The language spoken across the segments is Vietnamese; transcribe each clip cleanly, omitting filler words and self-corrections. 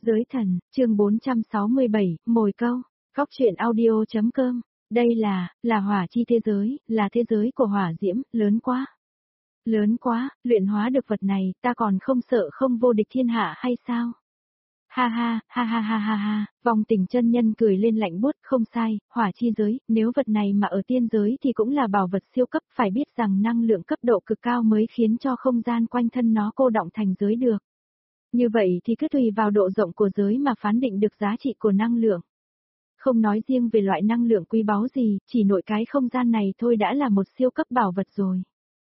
Giới thần, chương 467, mồi câu, góc truyện audio.com. Đây là hỏa chi thế giới, là thế giới của hỏa diễm, lớn quá. Lớn quá, luyện hóa được vật này, ta còn không sợ không vô địch thiên hạ hay sao? Ha ha, ha ha ha ha ha, vòng tình chân nhân cười lên lạnh buốt, không sai, hỏa chi giới, nếu vật này mà ở tiên giới thì cũng là bảo vật siêu cấp, phải biết rằng năng lượng cấp độ cực cao mới khiến cho không gian quanh thân nó cô đọng thành giới được. Như vậy thì cứ tùy vào độ rộng của giới mà phán định được giá trị của năng lượng. Không nói riêng về loại năng lượng quý báu gì, chỉ nội cái không gian này thôi đã là một siêu cấp bảo vật rồi.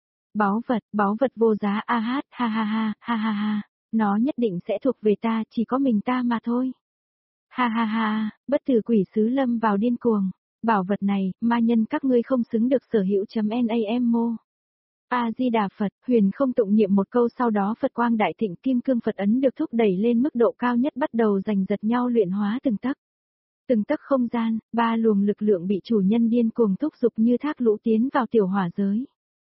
Báu vật vô giá a hát, ha ha ha, ha ha ha, nó nhất định sẽ thuộc về ta, chỉ có mình ta mà thôi. Ha ha ha, bất tử quỷ sứ lâm vào điên cuồng, bảo vật này, ma nhân các ngươi không xứng được sở hữu.namo. A-di-đà Phật, huyền không tụng niệm một câu sau đó Phật quang đại thịnh kim cương Phật ấn được thúc đẩy lên mức độ cao nhất bắt đầu giành giật nhau luyện hóa từng tấc. Từng tấc không gian, ba luồng lực lượng bị chủ nhân điên cuồng thúc giục như thác lũ tiến vào tiểu hỏa giới.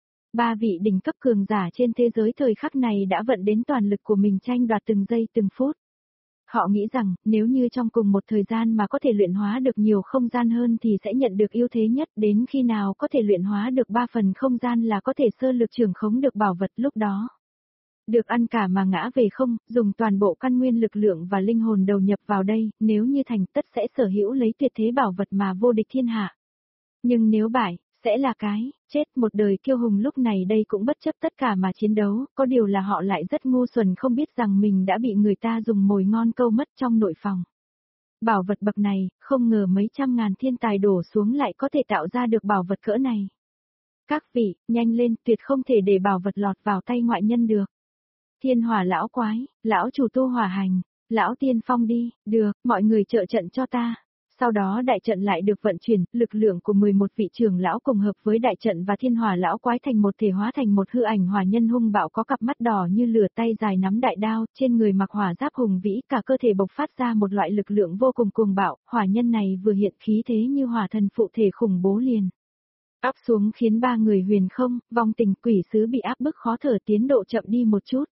Ba vị đỉnh cấp cường giả trên thế giới thời khắc này đã vận đến toàn lực của mình tranh đoạt từng giây từng phút. Họ nghĩ rằng, nếu như trong cùng một thời gian mà có thể luyện hóa được nhiều không gian hơn thì sẽ nhận được ưu thế nhất, đến khi nào có thể luyện hóa được 3 phần không gian là có thể sơ lược trưởng khống được bảo vật lúc đó. Được ăn cả mà ngã về không, dùng toàn bộ căn nguyên lực lượng và linh hồn đầu nhập vào đây, nếu như thành tất sẽ sở hữu lấy tuyệt thế bảo vật mà vô địch thiên hạ. Nhưng nếu bại, sẽ là cái, chết một đời kiêu hùng lúc này đây cũng bất chấp tất cả mà chiến đấu, có điều là họ lại rất ngu xuẩn không biết rằng mình đã bị người ta dùng mồi ngon câu mất trong nội phòng. Bảo vật bậc này, không ngờ mấy trăm ngàn thiên tài đổ xuống lại có thể tạo ra được bảo vật cỡ này. Các vị, nhanh lên, tuyệt không thể để bảo vật lọt vào tay ngoại nhân được. Thiên hỏa lão quái, lão chủ tu hỏa hành, lão tiên phong đi, được, mọi người trợ trận cho ta. Sau đó đại trận lại được vận chuyển, lực lượng của 11 vị trưởng lão cùng hợp với đại trận và thiên hỏa lão quái thành một thể hóa thành một hư ảnh hỏa nhân hung bạo có cặp mắt đỏ như lửa tay dài nắm đại đao, trên người mặc hỏa giáp hùng vĩ, cả cơ thể bộc phát ra một loại lực lượng vô cùng cuồng bạo, hỏa nhân này vừa hiện khí thế như hỏa thần phụ thể khủng bố liền. Áp xuống khiến ba người huyền không, vong tình quỷ sứ bị áp bức khó thở tiến độ chậm đi một chút.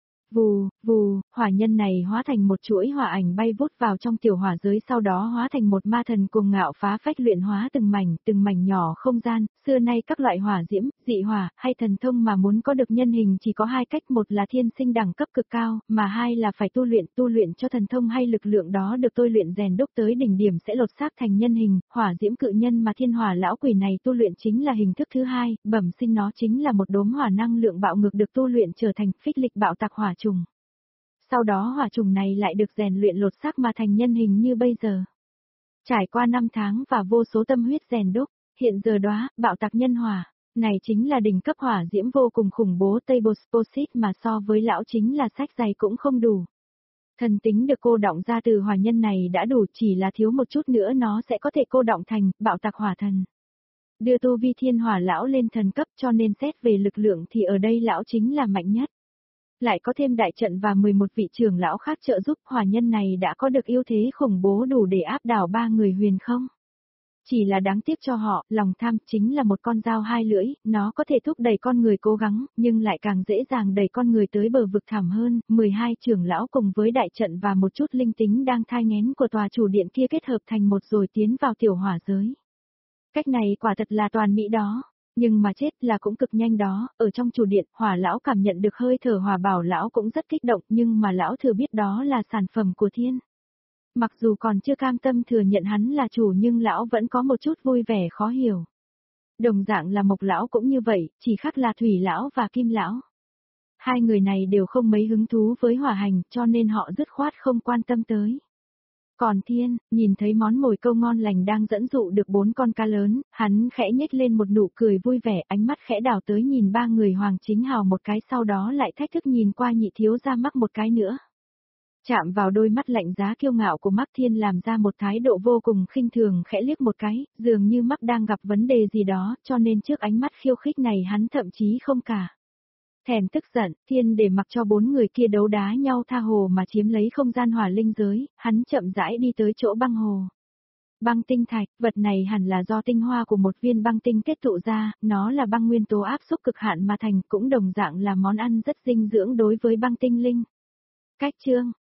Vù, vù, hỏa nhân này hóa thành một chuỗi hỏa ảnh bay vút vào trong tiểu hỏa giới sau đó hóa thành một ma thần cuồng ngạo phá phách luyện hóa từng mảnh nhỏ không gian, xưa nay các loại hỏa diễm, dị hỏa, hay thần thông mà muốn có được nhân hình chỉ có hai cách, một là thiên sinh đẳng cấp cực cao, mà hai là phải tu luyện cho thần thông hay lực lượng đó được tôi luyện rèn đúc tới đỉnh điểm sẽ lột xác thành nhân hình, hỏa diễm cự nhân mà thiên hỏa lão quỷ này tu luyện chính là hình thức thứ hai, bẩm sinh nó chính là một đốm hỏa năng lượng bạo ngược được tu luyện trở thành phích lịch bạo tạc hỏa trùng. Sau đó hỏa trùng này lại được rèn luyện lột xác mà thành nhân hình như bây giờ. Trải qua 5 tháng và vô số tâm huyết rèn đúc, hiện giờ đó, bạo tạc nhân hỏa, này chính là đỉnh cấp hỏa diễm vô cùng khủng bố Tableposit mà so với lão chính là sách dày cũng không đủ. Thần tính được cô đọng ra từ hỏa nhân này đã đủ, chỉ là thiếu một chút nữa nó sẽ có thể cô đọng thành bạo tạc hỏa thần. Đưa tu vi thiên hỏa lão lên thần cấp cho nên xét về lực lượng thì ở đây lão chính là mạnh nhất. Lại có thêm đại trận và 11 vị trưởng lão khác trợ giúp, hỏa nhân này đã có được ưu thế khủng bố đủ để áp đảo ba người huyền không. Chỉ là đáng tiếc cho họ, lòng tham chính là một con dao hai lưỡi, nó có thể thúc đẩy con người cố gắng, nhưng lại càng dễ dàng đẩy con người tới bờ vực thẳm hơn. 12 trưởng lão cùng với đại trận và một chút linh tính đang thai nghén của tòa chủ điện kia kết hợp thành một rồi tiến vào tiểu hỏa giới. Cách này quả thật là toàn mỹ đó. Nhưng mà chết là cũng cực nhanh đó, ở trong chủ điện, hỏa lão cảm nhận được hơi thở hỏa bảo lão cũng rất kích động nhưng mà lão thừa biết đó là sản phẩm của thiên. Mặc dù còn chưa cam tâm thừa nhận hắn là chủ nhưng lão vẫn có một chút vui vẻ khó hiểu. Đồng dạng là mộc lão cũng như vậy, chỉ khác là thủy lão và kim lão. Hai người này đều không mấy hứng thú với hỏa hành cho nên họ dứt khoát không quan tâm tới. Còn thiên, nhìn thấy món mồi câu ngon lành đang dẫn dụ được 4 con cá lớn, hắn khẽ nhếch lên một nụ cười vui vẻ, ánh mắt khẽ đảo tới nhìn ba người Hoàng Chính Hào một cái sau đó lại thách thức nhìn qua nhị thiếu gia Mắc một cái nữa. Chạm vào đôi mắt lạnh giá kiêu ngạo của Mắc Thiên làm ra một thái độ vô cùng khinh thường khẽ liếc một cái, dường như Mắc đang gặp vấn đề gì đó cho nên trước ánh mắt khiêu khích này hắn thậm chí không cả. Thèm tức giận, Thiên để mặc cho 4 người kia đấu đá nhau tha hồ mà chiếm lấy không gian hỏa linh giới, hắn chậm rãi đi tới chỗ băng hồ. Băng tinh thạch, vật này hẳn là do tinh hoa của một viên băng tinh kết tụ ra, nó là băng nguyên tố áp xúc cực hạn mà thành, cũng đồng dạng là món ăn rất dinh dưỡng đối với băng tinh linh. Cách chương,